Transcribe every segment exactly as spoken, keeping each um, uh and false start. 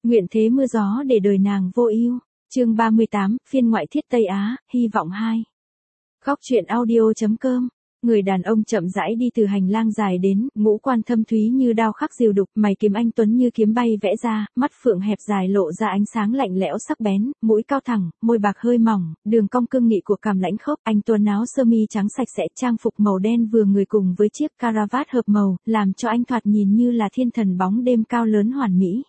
Nguyện thế mưa gió để đời nàng vô ưu. Chương ba mươi tám, phiên ngoại thiết Tây Á, hy vọng hai. Góc truyện audio.com. Người đàn ông chậm rãi đi từ hành lang dài đến, ngũ quan thâm thúy như đao khắc diều đục, mày kiếm anh tuấn như kiếm bay vẽ ra, mắt phượng hẹp dài lộ ra ánh sáng lạnh lẽo sắc bén, mũi cao thẳng, môi bạc hơi mỏng, đường cong cương nghị của cằm lãnh khốc, anh tuấn áo sơ mi trắng sạch sẽ, trang phục màu đen vừa người cùng với chiếc caravat hợp màu, làm cho anh thoạt nhìn như là thiên thần bóng đêm cao lớn hoàn mỹ.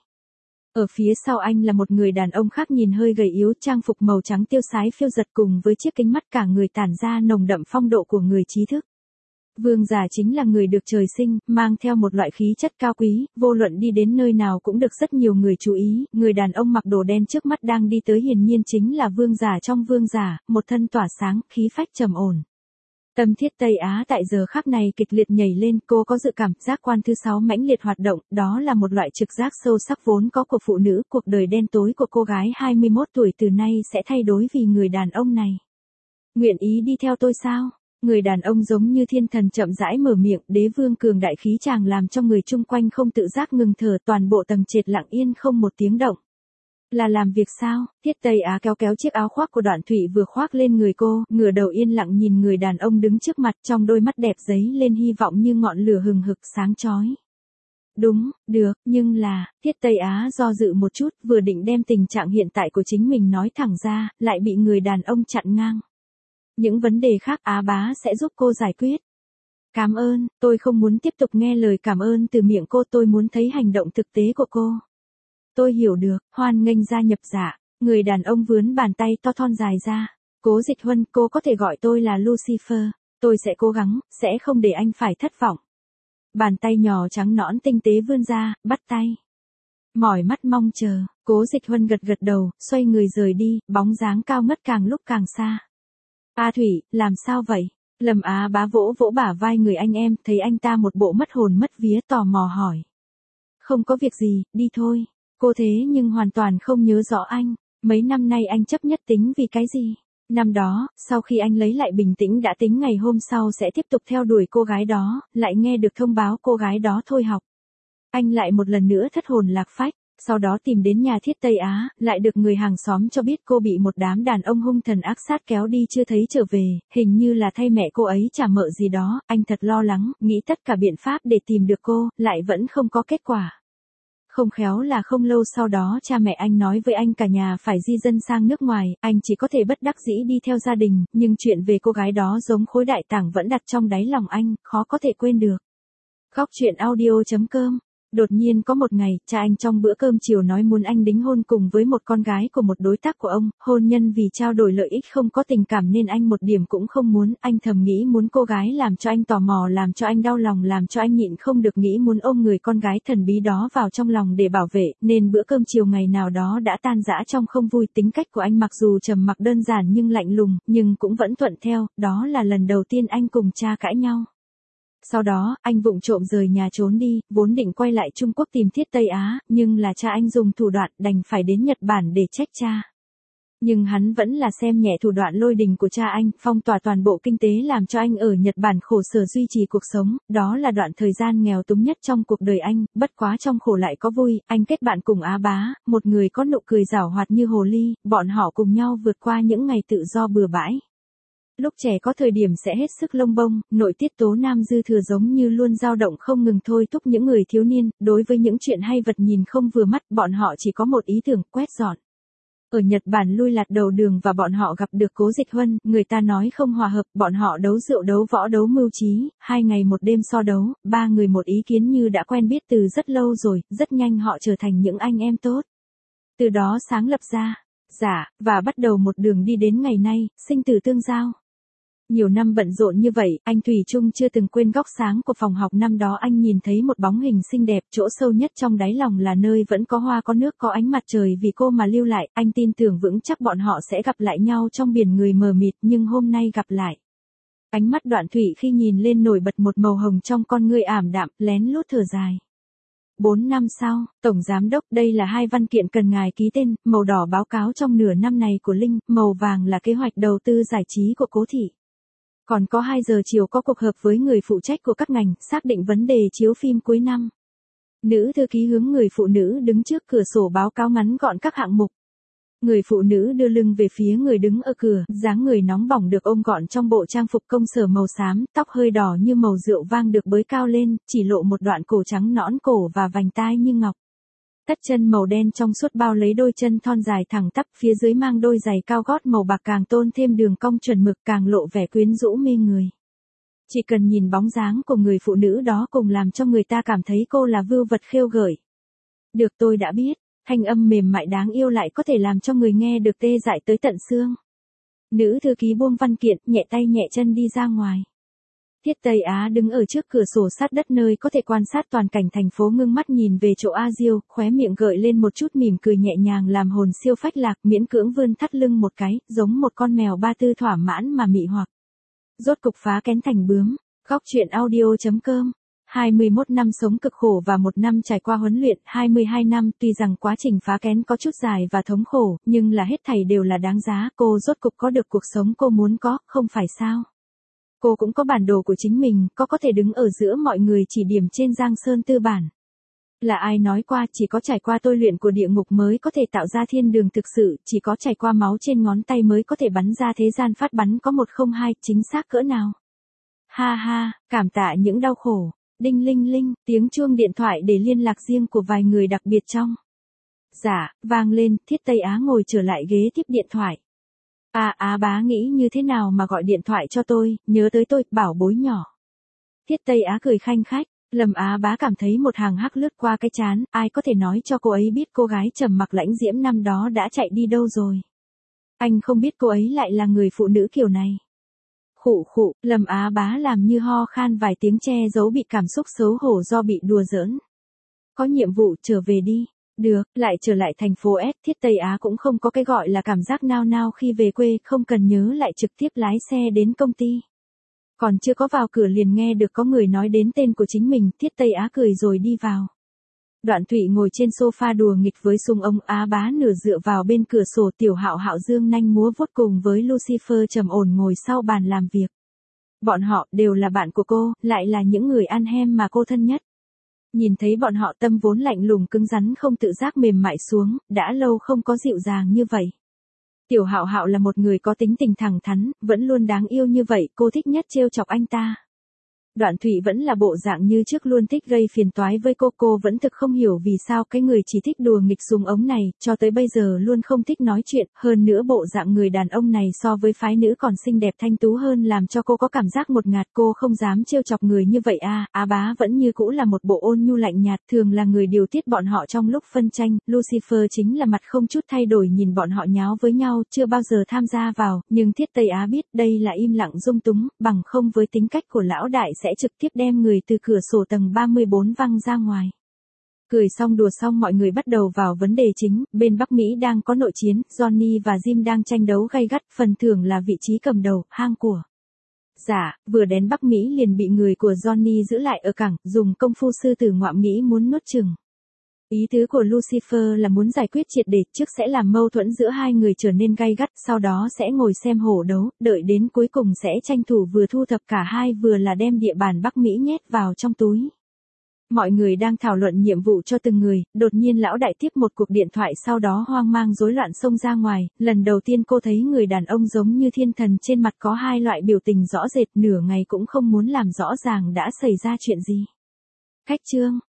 Ở phía sau anh là một người đàn ông khác nhìn hơi gầy yếu, trang phục màu trắng tiêu sái phiêu giật cùng với chiếc kính mắt cả người tản ra nồng đậm phong độ của người trí thức. Vương giả chính là người được trời sinh, mang theo một loại khí chất cao quý, vô luận đi đến nơi nào cũng được rất nhiều người chú ý, người đàn ông mặc đồ đen trước mắt đang đi tới hiển nhiên chính là vương giả trong vương giả, một thân tỏa sáng, khí phách trầm ổn. Tâm thiết Tây Á tại giờ khắc này kịch liệt nhảy lên, cô có dự cảm giác quan thứ sáu mãnh liệt hoạt động, đó là một loại trực giác sâu sắc vốn có của phụ nữ, cuộc đời đen tối của cô gái hai mươi mốt tuổi từ nay sẽ thay đổi vì người đàn ông này. Nguyện ý đi theo tôi sao? Người đàn ông giống như thiên thần chậm rãi mở miệng, đế vương cường đại khí chàng làm cho người chung quanh không tự giác ngừng thở, toàn bộ tầng trệt lặng yên không một tiếng động. Là làm việc sao? Thiết Tây Á kéo kéo chiếc áo khoác của Đoạn Thụy vừa khoác lên người cô, ngửa đầu yên lặng nhìn người đàn ông đứng trước mặt, trong đôi mắt đẹp giấy lên hy vọng như ngọn lửa hừng hực sáng chói. Đúng, được, nhưng là, Thiết Tây Á do dự một chút, vừa định đem tình trạng hiện tại của chính mình nói thẳng ra, lại bị người đàn ông chặn ngang. Những vấn đề khác Á bá sẽ giúp cô giải quyết. Cảm ơn, tôi không muốn tiếp tục nghe lời cảm ơn từ miệng cô, tôi muốn thấy hành động thực tế của cô. Tôi hiểu được, hoan nghênh gia nhập giả. Người đàn ông vướn bàn tay to thon dài ra. Cố Dịch Huân, cô có thể gọi tôi là Lucifer. Tôi sẽ cố gắng, sẽ không để anh phải thất vọng. Bàn tay nhỏ trắng nõn tinh tế vươn ra, bắt tay. Mỏi mắt mong chờ, Cố Dịch Huân gật gật đầu, xoay người rời đi, bóng dáng cao ngất càng lúc càng xa. A Thủy, làm sao vậy? Lâm Á bá vỗ vỗ bả vai người anh em, thấy anh ta một bộ mất hồn mất vía tò mò hỏi. Không có việc gì, đi thôi. Cô thế nhưng hoàn toàn không nhớ rõ anh, mấy năm nay anh chấp nhất tính vì cái gì? Năm đó, sau khi anh lấy lại bình tĩnh đã tính ngày hôm sau sẽ tiếp tục theo đuổi cô gái đó, lại nghe được thông báo cô gái đó thôi học. Anh lại một lần nữa thất hồn lạc phách, sau đó tìm đến nhà Thiết Tây Á, lại được người hàng xóm cho biết cô bị một đám đàn ông hung thần ác sát kéo đi chưa thấy trở về, hình như là thay mẹ cô ấy trả mợ gì đó, anh thật lo lắng, nghĩ tất cả biện pháp để tìm được cô, lại vẫn không có kết quả. Không khéo là không lâu sau đó cha mẹ anh nói với anh cả nhà phải di dân sang nước ngoài, anh chỉ có thể bất đắc dĩ đi theo gia đình, nhưng chuyện về cô gái đó giống khối đại tảng vẫn đặt trong đáy lòng anh, khó có thể quên được. Góc truyện audio.com. Đột nhiên có một ngày, cha anh trong bữa cơm chiều nói muốn anh đính hôn cùng với một con gái của một đối tác của ông, hôn nhân vì trao đổi lợi ích không có tình cảm nên anh một điểm cũng không muốn, anh thầm nghĩ muốn cô gái làm cho anh tò mò, làm cho anh đau lòng, làm cho anh nhịn không được nghĩ muốn ôm người con gái thần bí đó vào trong lòng để bảo vệ, nên bữa cơm chiều ngày nào đó đã tan rã trong không vui. Tính cách của anh mặc dù trầm mặc đơn giản nhưng lạnh lùng, nhưng cũng vẫn thuận theo, đó là lần đầu tiên anh cùng cha cãi nhau. Sau đó, anh vụng trộm rời nhà trốn đi, vốn định quay lại Trung Quốc tìm Thiết Tây Á, nhưng là cha anh dùng thủ đoạn đành phải đến Nhật Bản để trách cha. Nhưng hắn vẫn là xem nhẹ thủ đoạn lôi đình của cha anh, phong tỏa toàn bộ kinh tế làm cho anh ở Nhật Bản khổ sở duy trì cuộc sống, đó là đoạn thời gian nghèo túng nhất trong cuộc đời anh, bất quá trong khổ lại có vui, anh kết bạn cùng Á bá, một người có nụ cười giảo hoạt như hồ ly, bọn họ cùng nhau vượt qua những ngày tự do bừa bãi. Lúc trẻ có thời điểm sẽ hết sức lông bông, nội tiết tố nam dư thừa giống như luôn dao động không ngừng thôi thúc những người thiếu niên, đối với những chuyện hay vật nhìn không vừa mắt, bọn họ chỉ có một ý tưởng, quét dọn. Ở Nhật Bản lui lạt đầu đường và bọn họ gặp được Cố Dịch Huân, người ta nói không hòa hợp, bọn họ đấu rượu đấu võ đấu mưu trí, hai ngày một đêm so đấu, ba người một ý kiến như đã quen biết từ rất lâu rồi, rất nhanh họ trở thành những anh em tốt. Từ đó sáng lập ra, giả, và bắt đầu một đường đi đến ngày nay, sinh tử tương giao. Nhiều năm bận rộn như vậy, anh thủy chung chưa từng quên góc sáng của phòng học năm đó anh nhìn thấy một bóng hình xinh đẹp, chỗ sâu nhất trong đáy lòng là nơi vẫn có hoa có nước có ánh mặt trời vì cô mà lưu lại, anh tin tưởng vững chắc bọn họ sẽ gặp lại nhau trong biển người mờ mịt, nhưng hôm nay gặp lại. Ánh mắt Đoạn Thụy khi nhìn lên nổi bật một màu hồng trong con ngươi ảm đạm, lén lút thở dài. Bốn năm sau, Tổng Giám đốc, đây là hai văn kiện cần ngài ký tên, màu đỏ báo cáo trong nửa năm này của Linh, màu vàng là kế hoạch đầu tư giải trí của Cố thị. Còn có hai giờ chiều có cuộc họp với người phụ trách của các ngành, xác định vấn đề chiếu phim cuối năm. Nữ thư ký hướng người phụ nữ đứng trước cửa sổ báo cáo ngắn gọn các hạng mục. Người phụ nữ đưa lưng về phía người đứng ở cửa, dáng người nóng bỏng được ôm gọn trong bộ trang phục công sở màu xám, tóc hơi đỏ như màu rượu vang được bới cao lên, chỉ lộ một đoạn cổ trắng nõn cổ và vành tai như ngọc. Tất chân màu đen trong suốt bao lấy đôi chân thon dài thẳng tắp, phía dưới mang đôi giày cao gót màu bạc càng tôn thêm đường cong chuẩn mực, càng lộ vẻ quyến rũ mê người. Chỉ cần nhìn bóng dáng của người phụ nữ đó cùng làm cho người ta cảm thấy cô là vưu vật khêu gợi. Được, tôi đã biết. Thanh âm mềm mại đáng yêu lại có thể làm cho người nghe được tê dại tới tận xương. Nữ thư ký buông văn kiện, nhẹ tay nhẹ chân đi ra ngoài. Thiết Tây Á đứng ở trước cửa sổ sát đất nơi có thể quan sát toàn cảnh thành phố, ngưng mắt nhìn về chỗ A Diêu, khóe miệng gợi lên một chút mỉm cười nhẹ nhàng làm hồn siêu phách lạc, miễn cưỡng vươn thắt lưng một cái, giống một con mèo ba tư thỏa mãn mà mị hoặc. Rốt cục phá kén thành bướm. Góc truyện audio chấm com. hai mươi mốt năm sống cực khổ và một năm trải qua huấn luyện, hai mươi hai năm, tuy rằng quá trình phá kén có chút dài và thống khổ, nhưng là hết thảy đều là đáng giá, cô rốt cục có được cuộc sống cô muốn có, không phải sao? Cô cũng có bản đồ của chính mình, có có thể đứng ở giữa mọi người chỉ điểm trên Giang Sơn tư bản. Là ai nói qua chỉ có trải qua tôi luyện của địa ngục mới có thể tạo ra thiên đường thực sự, chỉ có trải qua máu trên ngón tay mới có thể bắn ra thế gian phát bắn có một không hai, chính xác cỡ nào? Ha ha, cảm tạ những đau khổ. Đinh linh linh, tiếng chuông điện thoại để liên lạc riêng của vài người đặc biệt trong. Dạ, vang lên, Thiết Tây Á ngồi trở lại ghế tiếp điện thoại. À Á bá nghĩ như thế nào mà gọi điện thoại cho tôi, nhớ tới tôi, bảo bối nhỏ. Thiết Tây Á cười khanh khách, Lâm Á bá cảm thấy một hàng hắc lướt qua cái trán, ai có thể nói cho cô ấy biết cô gái trầm mặc lãnh diễm năm đó đã chạy đi đâu rồi. Anh không biết cô ấy lại là người phụ nữ kiểu này. Khụ khụ, Lâm Á bá làm như ho khan vài tiếng che giấu bị cảm xúc xấu hổ do bị đùa giỡn. Có nhiệm vụ, trở về đi. Được, lại trở lại thành phố S, Thiết Tây Á cũng không có cái gọi là cảm giác nao nao khi về quê, không cần nhớ lại trực tiếp lái xe đến công ty. Còn chưa có vào cửa liền nghe được có người nói đến tên của chính mình, Thiết Tây Á cười rồi đi vào. Đoạn Thụy ngồi trên sofa đùa nghịch với Sung ông, Á bá nửa dựa vào bên cửa sổ, Tiểu Hạo Hạo dương nanh múa vuốt cùng với Lucifer trầm ổn ngồi sau bàn làm việc. Bọn họ đều là bạn của cô, lại là những người ăn hem mà cô thân nhất. Nhìn thấy bọn họ tâm vốn lạnh lùng cứng rắn không tự giác mềm mại xuống, đã lâu không có dịu dàng như vậy. Tiểu Hạo Hạo là một người có tính tình thẳng thắn, vẫn luôn đáng yêu như vậy, cô thích nhất trêu chọc anh ta. Đoạn Thụy vẫn là bộ dạng như trước luôn thích gây phiền toái với cô, cô vẫn thực không hiểu vì sao cái người chỉ thích đùa nghịch Sung ống này, cho tới bây giờ luôn không thích nói chuyện, hơn nữa bộ dạng người đàn ông này so với phái nữ còn xinh đẹp thanh tú hơn làm cho cô có cảm giác một ngạt, cô không dám trêu chọc người như vậy a. Á bá vẫn như cũ là một bộ ôn nhu lạnh nhạt, thường là người điều tiết bọn họ trong lúc phân tranh, Lucifer chính là mặt không chút thay đổi nhìn bọn họ nháo với nhau, chưa bao giờ tham gia vào, nhưng Thiết Tây Á biết đây là im lặng dung túng, bằng không với tính cách của lão đại sẽ trực tiếp đem người từ cửa sổ tầng ba mươi bốn văng ra ngoài. Cười xong đùa xong mọi người bắt đầu vào vấn đề chính, bên Bắc Mỹ đang có nội chiến, Johnny và Jim đang tranh đấu gay gắt, phần thưởng là vị trí cầm đầu, hang của. Dạ, vừa đến Bắc Mỹ liền bị người của Johnny giữ lại ở cảng, dùng công phu sư tử ngoạm nghĩ muốn nuốt chửng. Ý tứ của Lucifer là muốn giải quyết triệt để, trước sẽ làm mâu thuẫn giữa hai người trở nên gay gắt, sau đó sẽ ngồi xem hổ đấu, đợi đến cuối cùng sẽ tranh thủ vừa thu thập cả hai vừa là đem địa bàn Bắc Mỹ nhét vào trong túi. Mọi người đang thảo luận nhiệm vụ cho từng người, đột nhiên lão đại tiếp một cuộc điện thoại, sau đó hoang mang rối loạn xông ra ngoài, lần đầu tiên cô thấy người đàn ông giống như thiên thần, trên mặt có hai loại biểu tình rõ rệt, nửa ngày cũng không muốn làm rõ ràng đã xảy ra chuyện gì. Khách trương,